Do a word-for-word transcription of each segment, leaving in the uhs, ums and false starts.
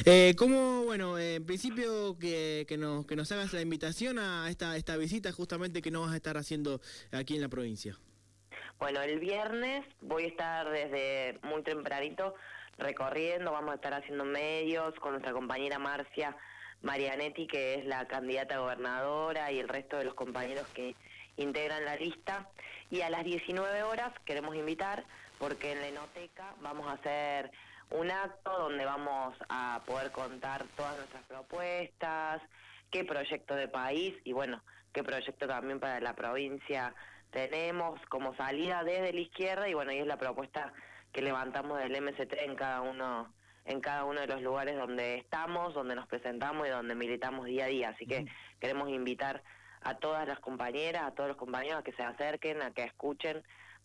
Eh, ¿cómo, bueno, eh, en principio que, que, nos, que nos hagas la invitación a esta, esta visita justamente que nos vas a estar haciendo aquí en la provincia? Bueno, el viernes voy a estar desde muy tempranito recorriendo, vamos a estar haciendo medios con nuestra compañera Marcia Marianetti, que es la candidata a gobernadora, y el resto de los compañeros que integran la lista. Y a las diecinueve horas queremos invitar, porque en la Enoteca vamos a hacer un acto donde vamos a poder contar todas nuestras propuestas, qué proyecto de país y bueno, qué proyecto también para la provincia tenemos como salida desde la izquierda, y bueno, y es la propuesta que levantamos del M S T en cada uno en cada uno de los lugares donde estamos, donde nos presentamos y donde militamos día a día. Así que queremos invitar a todas las compañeras, a todos los compañeros a que se acerquen, a que escuchen,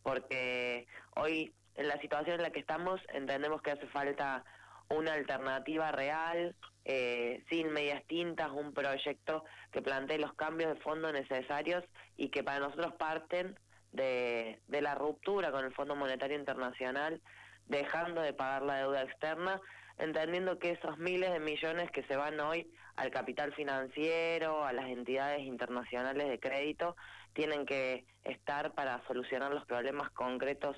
porque hoy en la situación en la que estamos entendemos que hace falta una alternativa real, eh, sin medias tintas, un proyecto que plantee los cambios de fondo necesarios y que para nosotros parten de, de la ruptura con el Fondo Monetario Internacional, dejando de pagar la deuda externa, entendiendo que esos miles de millones que se van hoy al capital financiero, a las entidades internacionales de crédito, tienen que estar para solucionar los problemas concretos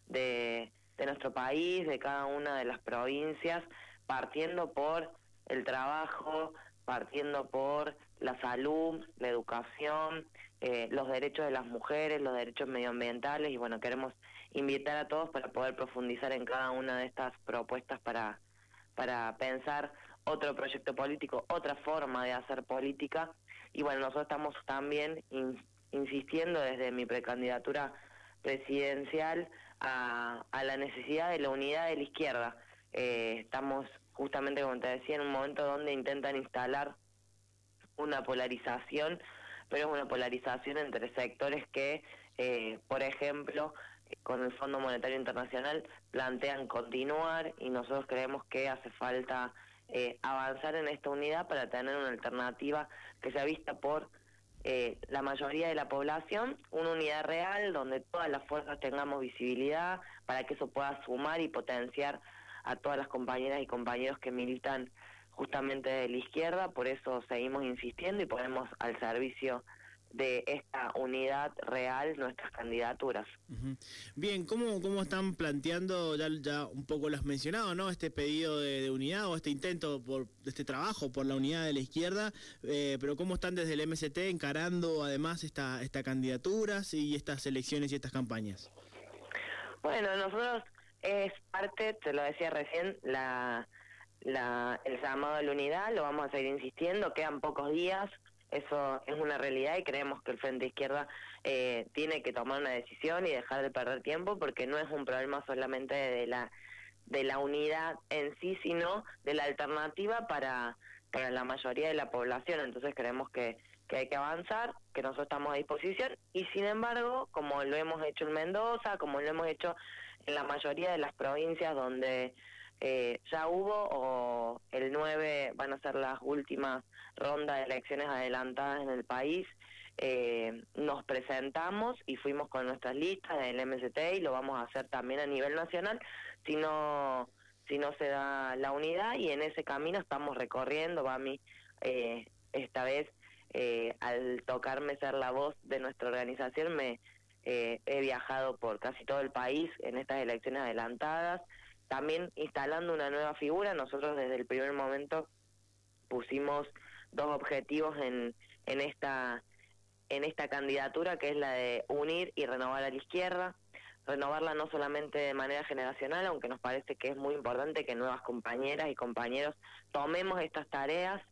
de, de nuestro país, de cada una de las provincias, partiendo por el trabajo, partiendo por la salud, la educación, eh, los derechos de las mujeres, los derechos medioambientales, y bueno, queremos invitar a todos para poder profundizar en cada una de estas propuestas para, para pensar otro proyecto político, otra forma de hacer política. Y bueno, nosotros estamos también in, insistiendo desde mi precandidatura presidencial a, a la necesidad de la unidad de la izquierda. Eh, estamos justamente, como te decía, en un momento donde intentan instalar una polarización, pero es una polarización entre sectores que, eh, por ejemplo, con el Fondo Monetario Internacional plantean continuar, y nosotros creemos que hace falta eh, avanzar en esta unidad para tener una alternativa que sea vista por eh, la mayoría de la población, una unidad real donde todas las fuerzas tengamos visibilidad para que eso pueda sumar y potenciar a todas las compañeras y compañeros que militan justamente de la izquierda. Por eso seguimos insistiendo y ponemos al servicio de esta unidad real nuestras candidaturas. Uh-huh. Bien, ¿cómo, cómo están planteando, ya, ya un poco lo has mencionado, ¿no? Este pedido de, de unidad o este intento por este trabajo por la unidad de la izquierda, eh, pero cómo están desde el M S T encarando además esta, esta candidaturas y estas elecciones y estas campañas? Bueno, nosotros es parte, te lo decía recién, la, la el llamado a la unidad, lo vamos a seguir insistiendo, quedan pocos días. Eso es una realidad y creemos que el Frente Izquierda eh, tiene que tomar una decisión y dejar de perder tiempo, porque no es un problema solamente de la de la unidad en sí, sino de la alternativa para, para la mayoría de la población. Entonces creemos que, que hay que avanzar, que nosotros estamos a disposición, y sin embargo, como lo hemos hecho en Mendoza, como lo hemos hecho en la mayoría de las provincias donde eh, ya hubo, o el nueve van a ser las últimas rondas de elecciones adelantadas en el país, eh, nos presentamos y fuimos con nuestras listas del M S T, y lo vamos a hacer también a nivel nacional si no si no se da la unidad, y en ese camino estamos recorriendo. Va a mí eh, esta vez eh, al tocarme ser la voz de nuestra organización me eh, he viajado por casi todo el país en estas elecciones adelantadas, también instalando una nueva figura. Nosotros desde el primer momento pusimos dos objetivos en en esta en esta candidatura, que es la de unir y renovar a la izquierda, renovarla no solamente de manera generacional, aunque nos parece que es muy importante que nuevas compañeras y compañeros tomemos estas tareas,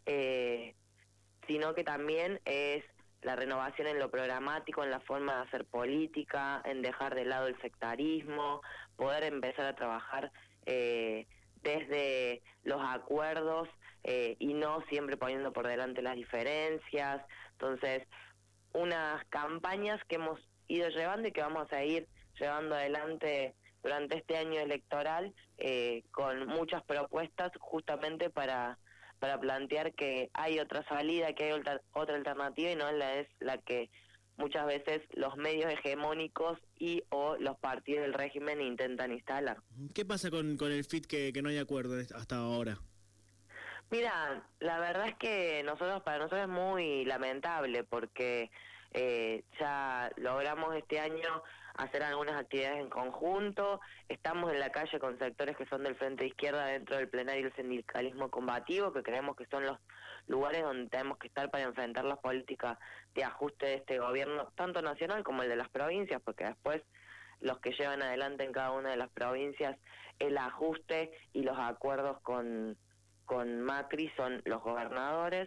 eh, sino que también es la renovación en lo programático, en la forma de hacer política, en dejar de lado el sectarismo, poder empezar a trabajar eh, desde los acuerdos eh, y no siempre poniendo por delante las diferencias. Entonces, unas campañas que hemos ido llevando y que vamos a seguir llevando adelante durante este año electoral, eh, con muchas propuestas justamente para para plantear que hay otra salida, que hay otra, otra alternativa, y no la es la que muchas veces los medios hegemónicos y o los partidos del régimen intentan instalar. ¿Qué pasa con, con el F I T que, que no hay acuerdo hasta ahora? Mira, la verdad es que nosotros para nosotros es muy lamentable porque eh, ya logramos este año hacer algunas actividades en conjunto, estamos en la calle con sectores que son del Frente de Izquierda dentro del plenario del sindicalismo combativo, que creemos que son los lugares donde tenemos que estar para enfrentar las políticas de ajuste de este gobierno, tanto nacional como el de las provincias, porque después los que llevan adelante en cada una de las provincias el ajuste y los acuerdos con con Macri son los gobernadores,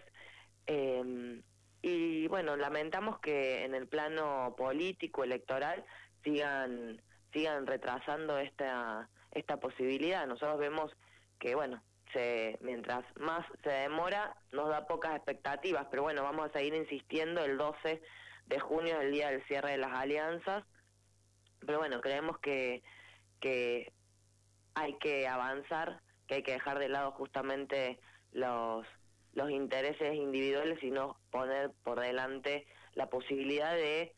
eh, y bueno, lamentamos que en el plano político, electoral, sigan sigan retrasando esta esta posibilidad. Nosotros vemos que, bueno, se, mientras más se demora, nos da pocas expectativas, pero bueno, vamos a seguir insistiendo. El doce de junio es el día del cierre de las alianzas, pero bueno, creemos que, que hay que avanzar, que hay que dejar de lado justamente los los intereses individuales y no poner por delante la posibilidad de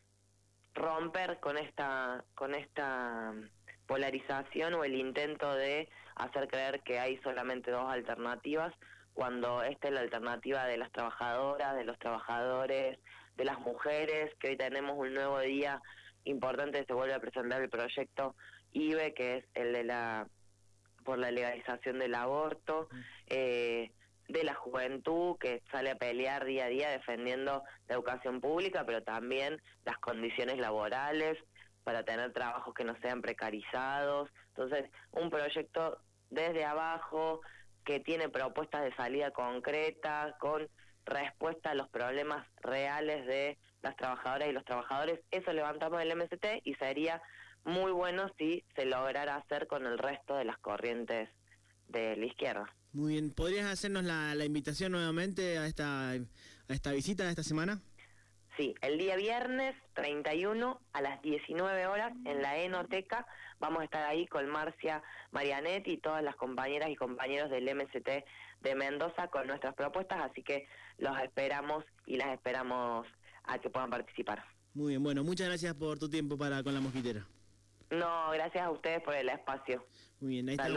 romper con esta con esta polarización o el intento de hacer creer que hay solamente dos alternativas, cuando esta es la alternativa de las trabajadoras, de los trabajadores, de las mujeres, que hoy tenemos un nuevo día importante, se vuelve a presentar el proyecto I B E, que es el de la por la legalización del aborto, eh, de la juventud que sale a pelear día a día defendiendo la educación pública, pero también las condiciones laborales para tener trabajos que no sean precarizados. Entonces, un proyecto desde abajo que tiene propuestas de salida concretas, con respuesta a los problemas reales de las trabajadoras y los trabajadores. Eso levantamos el M S T y sería muy bueno si se lograra hacer con el resto de las corrientes de la izquierda. Muy bien, ¿podrías hacernos la, la invitación nuevamente a esta, a esta visita de esta semana? Sí, el día viernes treinta y uno a las diecinueve horas en la Enoteca vamos a estar ahí con Marcia Marianetti y todas las compañeras y compañeros del M S T de Mendoza con nuestras propuestas, así que los esperamos y las esperamos a que puedan participar. Muy bien, bueno, muchas gracias por tu tiempo para con La Mosquitera. No, gracias a ustedes por el espacio. Muy bien, ahí está.